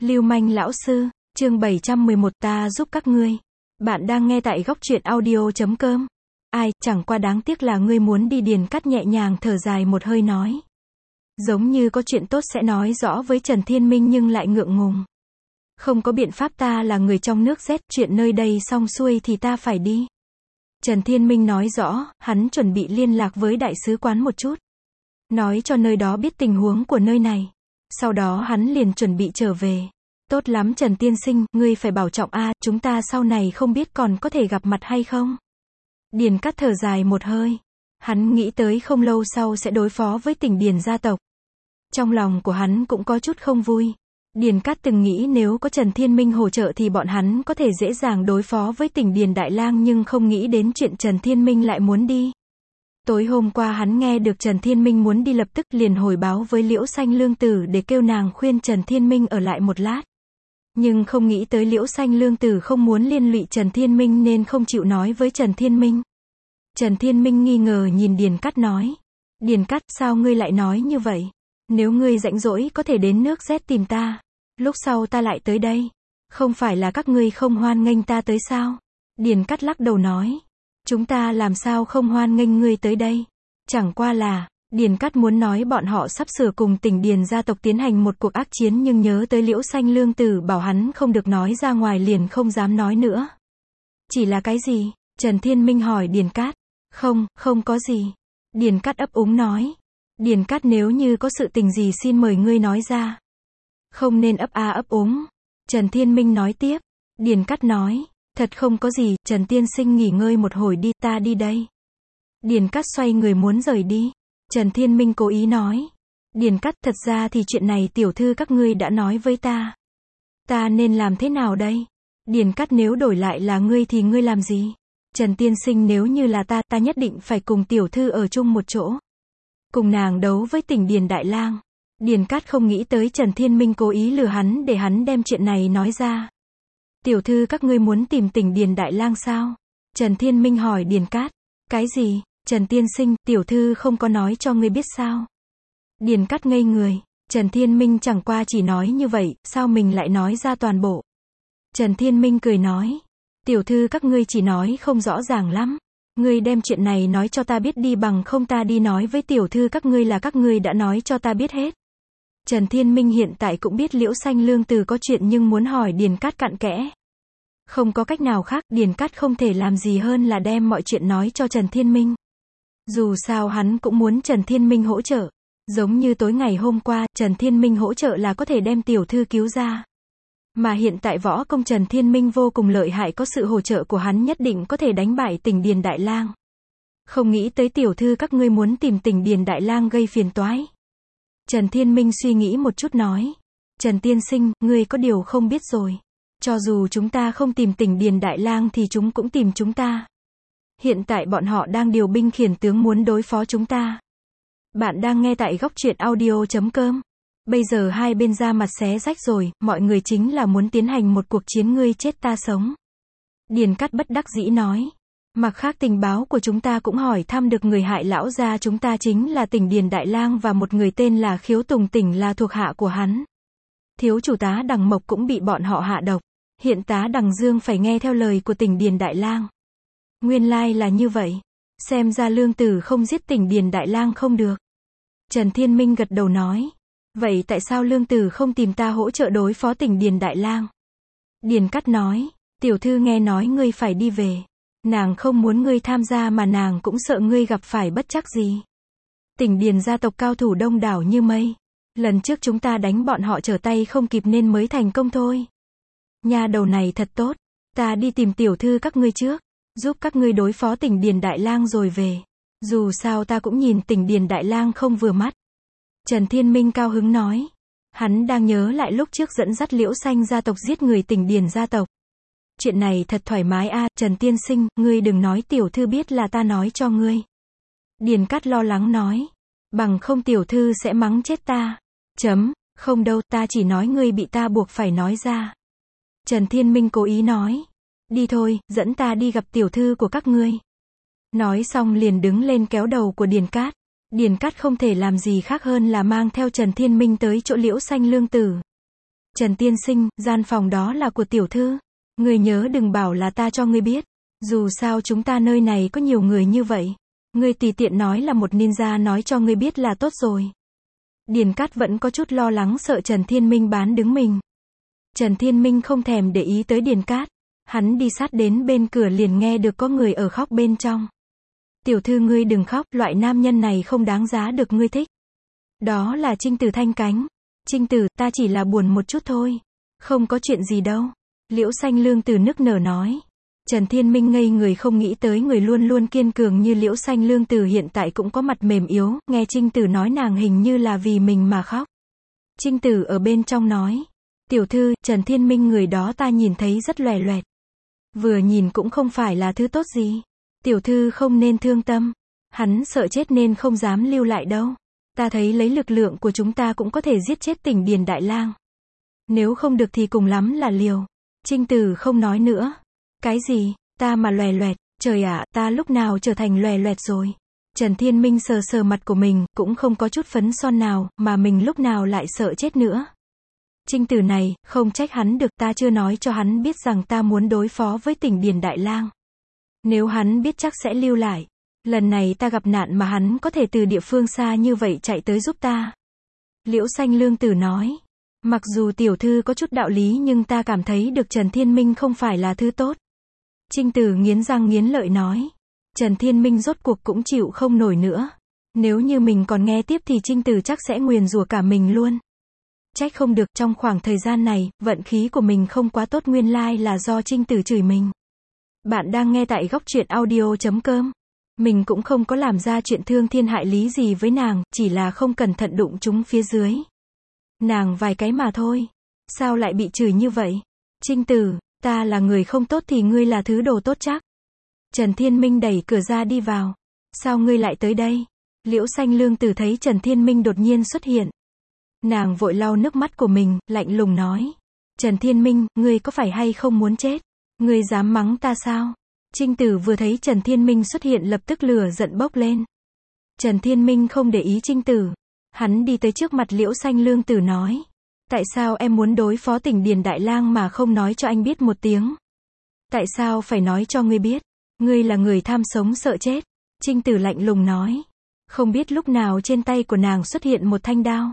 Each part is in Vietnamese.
Lưu manh lão sư, chương 711 ta giúp các ngươi. Bạn đang nghe tại góc truyện audio.com. Ai, chẳng qua đáng tiếc là ngươi muốn đi. Điền Cát nhẹ nhàng thở dài một hơi nói. Giống như có chuyện tốt sẽ nói rõ với Trần Thiên Minh nhưng lại ngượng ngùng. Không có biện pháp, ta là người trong nước Z, chuyện nơi đây xong xuôi thì ta phải đi. Trần Thiên Minh nói rõ, hắn chuẩn bị liên lạc với đại sứ quán một chút. Nói cho nơi đó biết tình huống của nơi này. Sau đó hắn liền chuẩn bị trở về. Tốt lắm Trần tiên sinh, ngươi phải bảo trọng a, chúng ta sau này không biết còn có thể gặp mặt hay không. Điền Cát thở dài một hơi. Hắn nghĩ tới không lâu sau sẽ đối phó với Tỉnh Điền gia tộc. Trong lòng của hắn cũng có chút không vui. Điền Cát từng nghĩ nếu có Trần Thiên Minh hỗ trợ thì bọn hắn có thể dễ dàng đối phó với Tỉnh Điền Đại Lang, nhưng không nghĩ đến chuyện Trần Thiên Minh lại muốn đi. Tối hôm qua hắn nghe được Trần Thiên Minh muốn đi, lập tức liền hồi báo với Liễu Xanh Lương Tử để kêu nàng khuyên Trần Thiên Minh ở lại một lát. Nhưng không nghĩ tới Liễu Xanh Lương Tử không muốn liên lụy Trần Thiên Minh nên không chịu nói với Trần Thiên Minh. Trần Thiên Minh nghi ngờ nhìn Điền Cát nói. Điền Cát, sao ngươi lại nói như vậy? Nếu ngươi rảnh rỗi có thể đến nước Z tìm ta. Lúc sau ta lại tới đây. Không phải là các ngươi không hoan nghênh ta tới sao? Điền Cát lắc đầu nói. Chúng ta làm sao không hoan nghênh ngươi tới đây? Chẳng qua là, Điền Cát muốn nói bọn họ sắp sửa cùng Tỉnh Điền gia tộc tiến hành một cuộc ác chiến, nhưng nhớ tới Liễu Xanh Lương Tử bảo hắn không được nói ra ngoài liền không dám nói nữa. Chỉ là cái gì? Trần Thiên Minh hỏi Điền Cát. Không có gì. Điền Cát ấp úng nói. Điền Cát, nếu như có sự tình gì xin mời ngươi nói ra. Không nên ấp a ấp úng. Trần Thiên Minh nói tiếp. Điền Cát nói. Thật không có gì, Trần tiên sinh nghỉ ngơi một hồi đi, ta đi đây. Điền Cát xoay người muốn rời đi. Trần Thiên Minh cố ý nói. Điền Cát, thật ra thì chuyện này tiểu thư các ngươi đã nói với ta. Ta nên làm thế nào đây? Điền Cát, nếu đổi lại là ngươi thì ngươi làm gì? Trần tiên sinh, nếu như là ta nhất định phải cùng tiểu thư ở chung một chỗ. Cùng nàng đấu với Tỉnh Điền Đại Lang. Điền Cát không nghĩ tới Trần Thiên Minh cố ý lừa hắn để hắn đem chuyện này nói ra. Tiểu thư các ngươi muốn tìm Tỉnh Điền Đại Lang sao? Trần Thiên Minh hỏi Điền Cát. Cái gì? Trần tiên sinh, tiểu thư không có nói cho ngươi biết sao? Điền Cát ngây người. Trần Thiên Minh chẳng qua chỉ nói như vậy, sao mình lại nói ra toàn bộ? Trần Thiên Minh cười nói. Tiểu thư các ngươi chỉ nói không rõ ràng lắm. Ngươi đem chuyện này nói cho ta biết đi, bằng không ta đi nói với tiểu thư các ngươi là các ngươi đã nói cho ta biết hết. Trần Thiên Minh hiện tại cũng biết Liễu Xanh Lương Tử có chuyện nhưng muốn hỏi Điền Cát cặn kẽ. Không có cách nào khác, Điền Cát không thể làm gì hơn là đem mọi chuyện nói cho Trần Thiên Minh. Dù sao hắn cũng muốn Trần Thiên Minh hỗ trợ. Giống như tối ngày hôm qua, Trần Thiên Minh hỗ trợ là có thể đem tiểu thư cứu ra. Mà hiện tại võ công Trần Thiên Minh vô cùng lợi hại, có sự hỗ trợ của hắn nhất định có thể đánh bại Tỉnh Điền Đại Lang. Không nghĩ tới tiểu thư các ngươi muốn tìm Tỉnh Điền Đại Lang gây phiền toái. Trần Thiên Minh suy nghĩ một chút nói. Trần tiên sinh, ngươi có điều không biết rồi. Cho dù chúng ta không tìm Tỉnh Điền Đại Lang thì chúng cũng tìm chúng ta. Hiện tại bọn họ đang điều binh khiển tướng muốn đối phó chúng ta. Bạn đang nghe tại góc truyện audio.com. Bây giờ hai bên ra mặt xé rách rồi, mọi người chính là muốn tiến hành một cuộc chiến ngươi chết ta sống. Điền Cát bất đắc dĩ nói. Mặt khác tình báo của chúng ta cũng hỏi thăm được người hại lão gia chúng ta chính là Tỉnh Điền Đại Lang và một người tên là Khiếu Tùng Tỉnh là thuộc hạ của hắn. Thiếu chủ tá Đằng Mộc cũng bị bọn họ hạ độc. Hiện tá Đằng Dương phải nghe theo lời của Tỉnh Điền Đại Lang. Nguyên lai là như vậy. Xem ra Lương Tử không giết Tỉnh Điền Đại Lang không được. Trần Thiên Minh gật đầu nói. Vậy tại sao Lương Tử không tìm ta hỗ trợ đối phó Tỉnh Điền Đại Lang? Điền Cát nói. Tiểu thư nghe nói ngươi phải đi về. Nàng không muốn ngươi tham gia mà nàng cũng sợ ngươi gặp phải bất trắc gì. Tỉnh Điền gia tộc cao thủ đông đảo như mây. Lần trước chúng ta đánh bọn họ trở tay không kịp nên mới thành công thôi. Nha đầu này thật tốt. Ta đi tìm tiểu thư các ngươi trước. Giúp các ngươi đối phó Tỉnh Điền Đại Lang rồi về. Dù sao ta cũng nhìn Tỉnh Điền Đại Lang không vừa mắt. Trần Thiên Minh cao hứng nói. Hắn đang nhớ lại lúc trước dẫn dắt Liễu Xanh gia tộc giết người Tỉnh Điền gia tộc. Chuyện này thật thoải mái a, Trần tiên sinh, ngươi đừng nói tiểu thư biết là ta nói cho ngươi. Điền Cát lo lắng nói. Bằng không tiểu thư sẽ mắng chết ta. Không đâu, ta chỉ nói ngươi bị ta buộc phải nói ra. Trần Thiên Minh cố ý nói. Đi thôi, dẫn ta đi gặp tiểu thư của các ngươi. Nói xong liền đứng lên kéo đầu của Điền Cát. Điền Cát không thể làm gì khác hơn là mang theo Trần Thiên Minh tới chỗ Liễu Xanh Lương Tử. Trần tiên sinh, gian phòng đó là của tiểu thư. Ngươi nhớ đừng bảo là ta cho ngươi biết. Dù sao chúng ta nơi này có nhiều người như vậy. Ngươi tùy tiện nói là một ninja nói cho ngươi biết là tốt rồi. Điền Cát vẫn có chút lo lắng sợ Trần Thiên Minh bán đứng mình. Trần Thiên Minh không thèm để ý tới Điền Cát. Hắn đi sát đến bên cửa liền nghe được có người ở khóc bên trong. Tiểu thư ngươi đừng khóc, loại nam nhân này không đáng giá được ngươi thích. Đó là Trinh Tử Thanh Cánh. Trinh Tử, ta chỉ là buồn một chút thôi. Không có chuyện gì đâu. Liễu Xanh Lương Tử nức nở nói. Trần Thiên Minh ngây người không nghĩ tới người luôn luôn kiên cường như Liễu Xanh Lương Tử hiện tại cũng có mặt mềm yếu, nghe Trinh Tử nói nàng hình như là vì mình mà khóc. Trinh Tử ở bên trong nói. Tiểu thư, Trần Thiên Minh người đó ta nhìn thấy rất loè loẹt. Vừa nhìn cũng không phải là thứ tốt gì. Tiểu thư không nên thương tâm. Hắn sợ chết nên không dám lưu lại đâu. Ta thấy lấy lực lượng của chúng ta cũng có thể giết chết Tỉnh Điền Đại Lang. Nếu không được thì cùng lắm là liều. Trinh Tử không nói nữa. Cái gì, ta mà loè loẹt, trời ạ, ta lúc nào trở thành loè loẹt rồi. Trần Thiên Minh sờ sờ mặt của mình, cũng không có chút phấn son nào, mà mình lúc nào lại sợ chết nữa. Trinh Tử này, không trách hắn được, ta chưa nói cho hắn biết rằng ta muốn đối phó với Tỉnh Điền Đại Lang. Nếu hắn biết chắc sẽ lưu lại. Lần này ta gặp nạn mà hắn có thể từ địa phương xa như vậy chạy tới giúp ta. Liễu Xanh Lương Tử nói. Mặc dù tiểu thư có chút đạo lý nhưng ta cảm thấy được Trần Thiên Minh không phải là thứ tốt. Trinh Tử nghiến răng nghiến lợi nói. Trần Thiên Minh rốt cuộc cũng chịu không nổi nữa. Nếu như mình còn nghe tiếp thì Trinh Tử chắc sẽ nguyền rủa cả mình luôn. Trách không được trong khoảng thời gian này, vận khí của mình không quá tốt nguyên lai là do Trinh Tử chửi mình. Bạn đang nghe tại góc truyện audio.com. Mình cũng không có làm ra chuyện thương thiên hại lý gì với nàng, chỉ là không cẩn thận đụng chúng phía dưới. Nàng vài cái mà thôi. Sao lại bị chửi như vậy? Trinh Tử, ta là người không tốt thì ngươi là thứ đồ tốt chắc. Trần Thiên Minh đẩy cửa ra đi vào. Sao ngươi lại tới đây? Liễu Xanh Lương Tử thấy Trần Thiên Minh đột nhiên xuất hiện. Nàng vội lau nước mắt của mình, lạnh lùng nói. Trần Thiên Minh, ngươi có phải hay không muốn chết? Ngươi dám mắng ta sao? Trinh Tử vừa thấy Trần Thiên Minh xuất hiện lập tức lửa giận bốc lên. Trần Thiên Minh không để ý Trinh Tử. Hắn đi tới trước mặt Liễu Xanh Lương Tử nói. Tại sao em muốn đối phó Tỉnh Điền Đại Lang mà không nói cho anh biết một tiếng? Tại sao phải nói cho ngươi biết? Ngươi là người tham sống sợ chết. Trinh Tử lạnh lùng nói. Không biết lúc nào trên tay của nàng xuất hiện một thanh đao.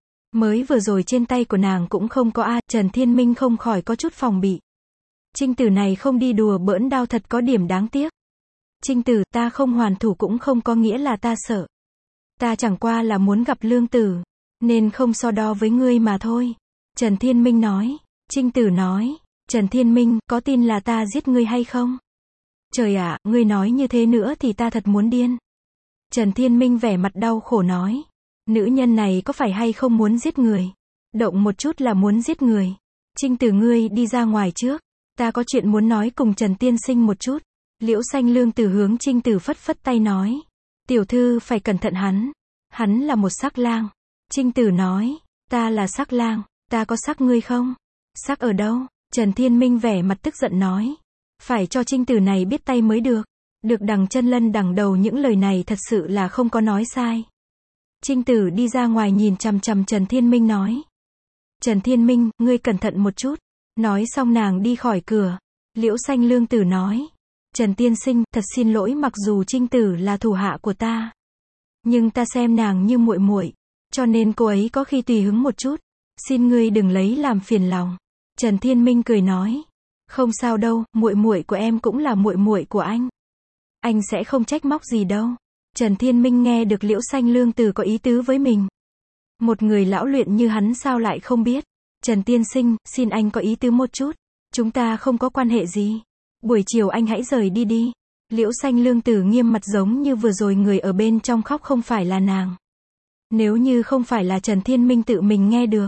Mới vừa rồi trên tay của nàng cũng không có Trần Thiên Minh không khỏi có chút phòng bị. Trinh Tử này không đi đùa bỡn đao thật có điểm đáng tiếc. Trinh Tử, ta không hoàn thủ cũng không có nghĩa là ta sợ. Ta chẳng qua là muốn gặp Lương Tử, nên không so đo với ngươi mà thôi. Trần Thiên Minh nói. Trinh Tử nói. Trần Thiên Minh, có tin là ta giết ngươi hay không? Trời ạ, ngươi nói như thế nữa thì ta thật muốn điên. Trần Thiên Minh vẻ mặt đau khổ nói. Nữ nhân này có phải hay không muốn giết người? Động một chút là muốn giết người. Trinh Tử ngươi đi ra ngoài trước. Ta có chuyện muốn nói cùng Trần Tiên Sinh một chút. Liễu Xanh Lương Tử hướng Trinh Tử phất phất tay nói. Tiểu thư phải cẩn thận hắn. Hắn là một sắc lang. Trinh Tử nói. Ta là sắc lang. Ta có sắc ngươi không? Sắc ở đâu? Trần Thiên Minh vẻ mặt tức giận nói. Phải cho Trinh Tử này biết tay mới được. Được đằng chân lân đằng đầu những lời này thật sự là không có nói sai. Trinh Tử đi ra ngoài nhìn chằm chằm Trần Thiên Minh nói. Trần Thiên Minh, ngươi cẩn thận một chút. Nói xong nàng đi khỏi cửa. Liễu Xanh Lương Tử nói. Trần Tiên Sinh, thật xin lỗi mặc dù Trinh Tử là thủ hạ của ta. Nhưng ta xem nàng như muội muội, cho nên cô ấy có khi tùy hứng một chút. Xin ngươi đừng lấy làm phiền lòng. Trần Thiên Minh cười nói. Không sao đâu, muội muội của em cũng là muội muội của anh. Anh sẽ không trách móc gì đâu. Trần Thiên Minh nghe được Liễu Xanh Lương Tử có ý tứ với mình. Một người lão luyện như hắn sao lại không biết. Trần Tiên Sinh, xin anh có ý tứ một chút. Chúng ta không có quan hệ gì. Buổi chiều anh hãy rời đi đi. Liễu Xanh Lương Tử nghiêm mặt giống như vừa rồi người ở bên trong khóc không phải là nàng. Nếu như không phải là Trần Thiên Minh tự mình nghe được.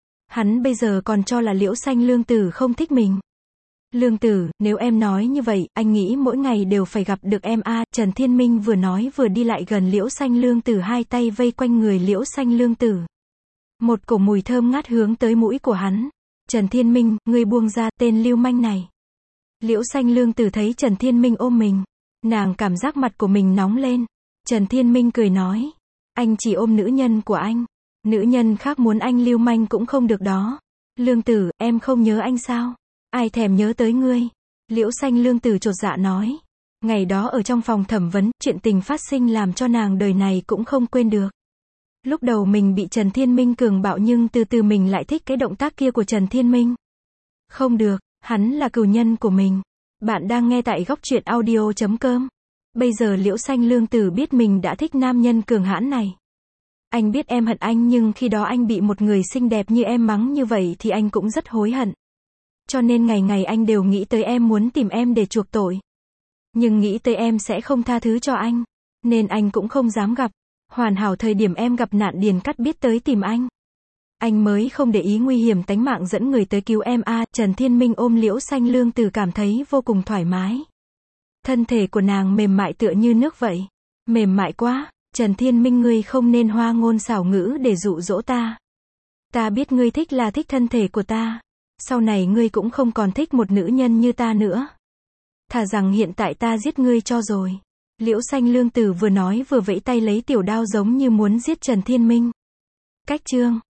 Hắn bây giờ còn cho là Liễu Xanh Lương Tử không thích mình. Lương Tử, nếu em nói như vậy, anh nghĩ mỗi ngày đều phải gặp được em Trần Thiên Minh vừa nói vừa đi lại gần Liễu Xanh Lương Tử, hai tay vây quanh người Liễu Xanh Lương Tử. Một cổ mùi thơm ngát hướng tới mũi của hắn. Trần Thiên Minh, ngươi buông ra, tên lưu manh này. Liễu Xanh Lương Tử thấy Trần Thiên Minh ôm mình. Nàng cảm giác mặt của mình nóng lên. Trần Thiên Minh cười nói. Anh chỉ ôm nữ nhân của anh. Nữ nhân khác muốn anh lưu manh cũng không được đó. Lương Tử, em không nhớ anh sao? Ai thèm nhớ tới ngươi? Liễu Xanh Lương Tử chột dạ nói. Ngày đó ở trong phòng thẩm vấn, chuyện tình phát sinh làm cho nàng đời này cũng không quên được. Lúc đầu mình bị Trần Thiên Minh cường bạo nhưng từ từ mình lại thích cái động tác kia của Trần Thiên Minh. Không được, hắn là cừu nhân của mình. Bạn đang nghe tại góc truyện audio.com. Bây giờ Liễu Xanh Lương Tử biết mình đã thích nam nhân cường hãn này. Anh biết em hận anh nhưng khi đó anh bị một người xinh đẹp như em mắng như vậy thì anh cũng rất hối hận. Cho nên ngày ngày anh đều nghĩ tới em, muốn tìm em để chuộc tội. Nhưng nghĩ tới em sẽ không tha thứ cho anh. Nên anh cũng không dám gặp. Hoàn hảo thời điểm em gặp nạn Điền Cắt biết tới tìm anh. Anh mới không để ý nguy hiểm tánh mạng dẫn người tới cứu em a. Trần Thiên Minh ôm Liễu Xanh Lương Tử cảm thấy vô cùng thoải mái. Thân thể của nàng mềm mại tựa như nước vậy. Mềm mại quá. Trần Thiên Minh, ngươi không nên hoa ngôn xảo ngữ để dụ dỗ ta. Ta biết ngươi thích là thích thân thể của ta. Sau này ngươi cũng không còn thích một nữ nhân như ta nữa. Thà rằng hiện tại ta giết ngươi cho rồi. Liễu Xanh Lương Tử vừa nói vừa vẫy tay lấy tiểu đao giống như muốn giết Trần Thiên Minh. Cách chương